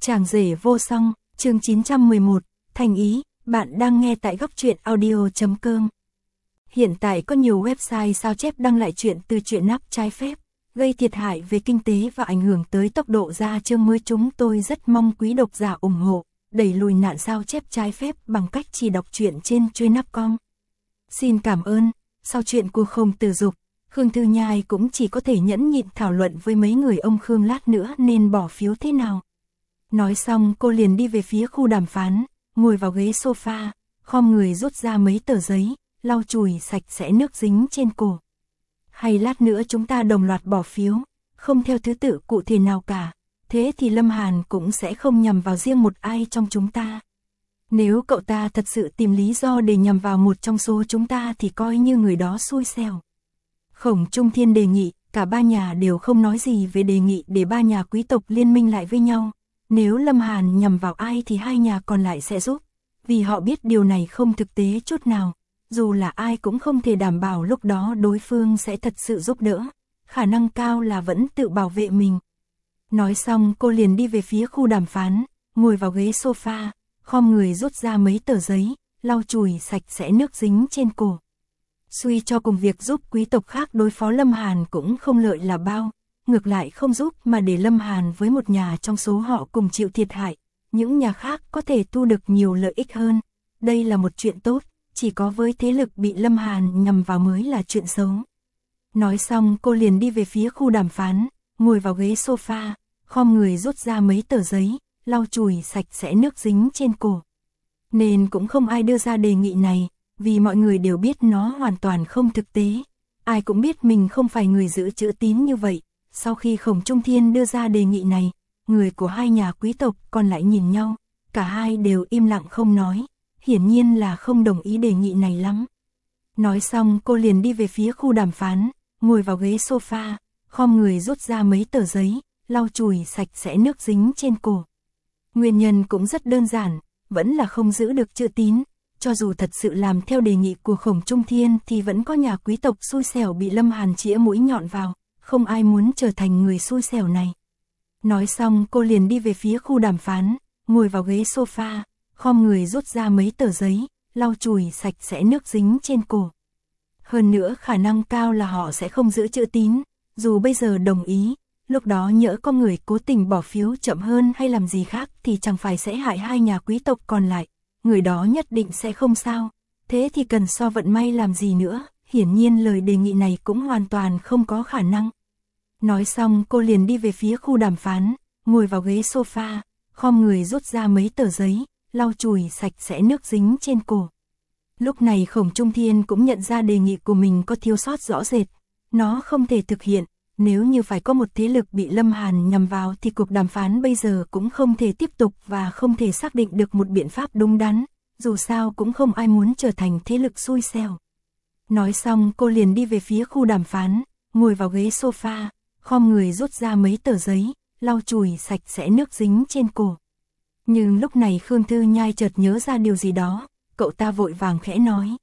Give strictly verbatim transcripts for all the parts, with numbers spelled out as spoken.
Chàng rể vô song, chương chín trăm mười một, thành ý, bạn đang nghe tại góc truyện audio chấm com. Hiện tại có nhiều website sao chép đăng lại chuyện từ truyện nắp trái phép, gây thiệt hại về kinh tế và ảnh hưởng tới tốc độ ra chương mới. Chúng tôi rất mong quý độc giả ủng hộ, đẩy lùi nạn sao chép trái phép bằng cách chỉ đọc truyện trên chuyên nắp chấm com. Xin cảm ơn. Sau chuyện của Khổng Tử Dục, Khương Thư Nhai cũng chỉ có thể nhẫn nhịn thảo luận với mấy người ông Khương lát nữa nên bỏ phiếu thế nào. Nói xong cô liền đi về phía khu đàm phán, ngồi vào ghế sofa, khom người rút ra mấy tờ giấy, lau chùi sạch sẽ nước dính trên cổ. Hay lát nữa chúng ta đồng loạt bỏ phiếu, không theo thứ tự cụ thể nào cả, thế thì Lâm Hàn cũng sẽ không nhằm vào riêng một ai trong chúng ta. Nếu cậu ta thật sự tìm lý do để nhằm vào một trong số chúng ta thì coi như người đó xui xẻo. Khổng Trung Thiên đề nghị, cả ba nhà đều không nói gì về đề nghị để ba nhà quý tộc liên minh lại với nhau. Nếu Lâm Hàn nhằm vào ai thì hai nhà còn lại sẽ giúp, vì họ biết điều này không thực tế chút nào, dù là ai cũng không thể đảm bảo lúc đó đối phương sẽ thật sự giúp đỡ, khả năng cao là vẫn tự bảo vệ mình. Nói xong cô liền đi về phía khu đàm phán, ngồi vào ghế sofa, khom người rút ra mấy tờ giấy, lau chùi sạch sẽ nước dính trên cổ. Suy cho cùng việc giúp quý tộc khác đối phó Lâm Hàn cũng không lợi là bao. Ngược lại không giúp mà để Lâm Hàn với một nhà trong số họ cùng chịu thiệt hại, những nhà khác có thể thu được nhiều lợi ích hơn. Đây là một chuyện tốt, chỉ có với thế lực bị Lâm Hàn nhằm vào mới là chuyện xấu. Nói xong cô liền đi về phía khu đàm phán, ngồi vào ghế sofa, khom người rút ra mấy tờ giấy, lau chùi sạch sẽ nước dính trên cổ. Nên cũng không ai đưa ra đề nghị này, vì mọi người đều biết nó hoàn toàn không thực tế. Ai cũng biết mình không phải người giữ chữ tín như vậy. Sau khi Khổng Trung Thiên đưa ra đề nghị này, người của hai nhà quý tộc còn lại nhìn nhau, cả hai đều im lặng không nói, hiển nhiên là không đồng ý đề nghị này lắm. Nói xong cô liền đi về phía khu đàm phán, ngồi vào ghế sofa, khom người rút ra mấy tờ giấy, lau chùi sạch sẽ nước dính trên cổ. Nguyên nhân cũng rất đơn giản, vẫn là không giữ được chữ tín, cho dù thật sự làm theo đề nghị của Khổng Trung Thiên thì vẫn có nhà quý tộc xui xẻo bị Lâm Hàn chĩa mũi nhọn vào. Không ai muốn trở thành người xui xẻo này. Nói xong cô liền đi về phía khu đàm phán, ngồi vào ghế sofa, khom người rút ra mấy tờ giấy, lau chùi sạch sẽ nước dính trên cổ. Hơn nữa khả năng cao là họ sẽ không giữ chữ tín, dù bây giờ đồng ý, lúc đó nhỡ có người cố tình bỏ phiếu chậm hơn hay làm gì khác thì chẳng phải sẽ hại hai nhà quý tộc còn lại, người đó nhất định sẽ không sao, thế thì cần so vận may làm gì nữa, hiển nhiên lời đề nghị này cũng hoàn toàn không có khả năng. Nói xong cô liền đi về phía khu đàm phán, ngồi vào ghế sofa, khom người rút ra mấy tờ giấy, lau chùi sạch sẽ nước dính trên cổ. Lúc này Khổng Trung Thiên cũng nhận ra đề nghị của mình có thiếu sót rõ rệt, nó không thể thực hiện, nếu như phải có một thế lực bị Lâm Hàn nhằm vào thì cuộc đàm phán bây giờ cũng không thể tiếp tục và không thể xác định được một biện pháp đúng đắn, dù sao cũng không ai muốn trở thành thế lực xui xẻo. Nói xong cô liền đi về phía khu đàm phán, ngồi vào ghế sofa, khom người rút ra mấy tờ giấy, lau chùi sạch sẽ nước dính trên cổ. Nhưng lúc này Khương Thư Nhai chợt nhớ ra điều gì đó, cậu ta vội vàng khẽ nói.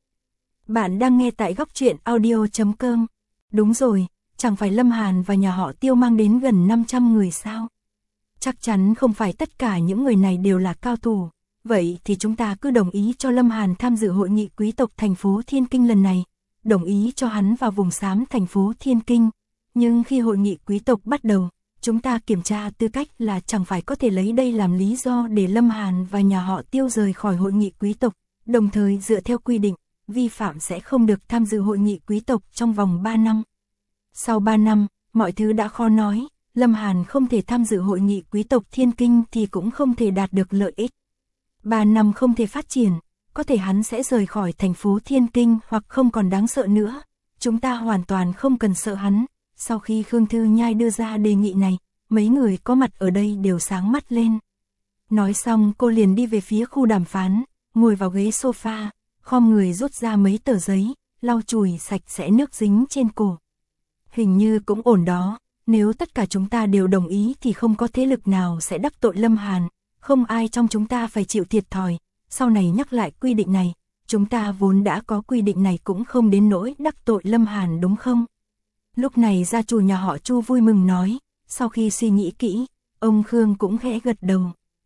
Bạn đang nghe tại góc truyện audio chấm com. Đúng rồi, chẳng phải Lâm Hàn và nhà họ Tiêu mang đến gần năm trăm người sao? Chắc chắn không phải tất cả những người này đều là cao thủ. Vậy thì chúng ta cứ đồng ý cho Lâm Hàn tham dự hội nghị quý tộc thành phố Thiên Kinh lần này, đồng ý cho hắn vào vùng xám thành phố Thiên Kinh. Nhưng khi hội nghị quý tộc bắt đầu, chúng ta kiểm tra tư cách là chẳng phải có thể lấy đây làm lý do để Lâm Hàn và nhà họ Tiêu rời khỏi hội nghị quý tộc, đồng thời dựa theo quy định, vi phạm sẽ không được tham dự hội nghị quý tộc trong vòng ba năm. Sau ba năm, mọi thứ đã khó nói, Lâm Hàn không thể tham dự hội nghị quý tộc Thiên Kinh thì cũng không thể đạt được lợi ích. ba năm không thể phát triển, có thể hắn sẽ rời khỏi thành phố Thiên Kinh hoặc không còn đáng sợ nữa, chúng ta hoàn toàn không cần sợ hắn. Sau khi Khương Thư Nhai đưa ra đề nghị này, mấy người có mặt ở đây đều sáng mắt lên. Nói xong cô liền đi về phía khu đàm phán, ngồi vào ghế sofa, khom người rút ra mấy tờ giấy, lau chùi sạch sẽ nước dính trên cổ. Hình như cũng ổn đó, nếu tất cả chúng ta đều đồng ý thì không có thế lực nào sẽ đắc tội Lâm Hàn, không ai trong chúng ta phải chịu thiệt thòi. Sau này nhắc lại quy định này, chúng ta vốn đã có quy định này cũng không đến nỗi đắc tội Lâm Hàn đúng không? Lúc này gia chủ nhà họ Chu vui mừng nói, sau khi suy nghĩ kỹ, ông Khương cũng khẽ gật đầu.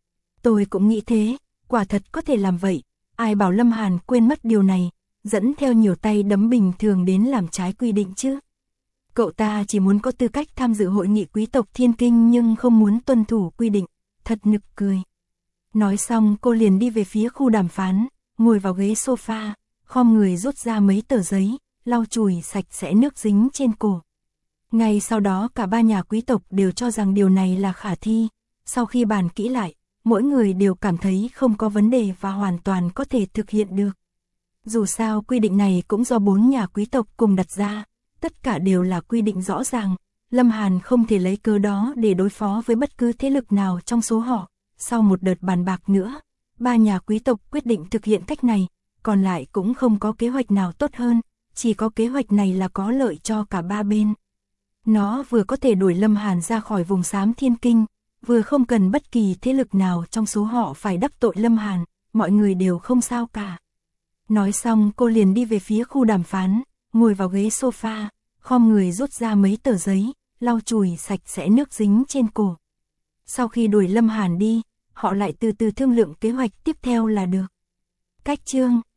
Tôi cũng nghĩ thế, quả thật có thể làm vậy, ai bảo Lâm Hàn quên mất điều này, dẫn theo nhiều tay đấm bình thường đến làm trái quy định chứ. Cậu ta chỉ muốn có tư cách tham dự hội nghị quý tộc Thiên Kinh nhưng không muốn tuân thủ quy định, thật nực cười. Nói xong cô liền đi về phía khu đàm phán, ngồi vào ghế sofa, khom người rút ra mấy tờ giấy, lau chùi sạch sẽ nước dính trên cổ. Ngay sau đó cả ba nhà quý tộc đều cho rằng điều này là khả thi, sau khi bàn kỹ lại, mỗi người đều cảm thấy không có vấn đề và hoàn toàn có thể thực hiện được. Dù sao quy định này cũng do bốn nhà quý tộc cùng đặt ra, tất cả đều là quy định rõ ràng, Lâm Hàn không thể lấy cớ đó để đối phó với bất cứ thế lực nào trong số họ. Sau một đợt bàn bạc nữa, ba nhà quý tộc quyết định thực hiện cách này, còn lại cũng không có kế hoạch nào tốt hơn, chỉ có kế hoạch này là có lợi cho cả ba bên. Nó vừa có thể đuổi Lâm Hàn ra khỏi vùng xám Thiên Kinh, vừa không cần bất kỳ thế lực nào trong số họ phải đắc tội Lâm Hàn, mọi người đều không sao cả. Nói xong cô liền đi về phía khu đàm phán, ngồi vào ghế sofa, khom người rút ra mấy tờ giấy, lau chùi sạch sẽ nước dính trên cổ. Sau khi đuổi Lâm Hàn đi, họ lại từ từ thương lượng kế hoạch tiếp theo là được. Cách chương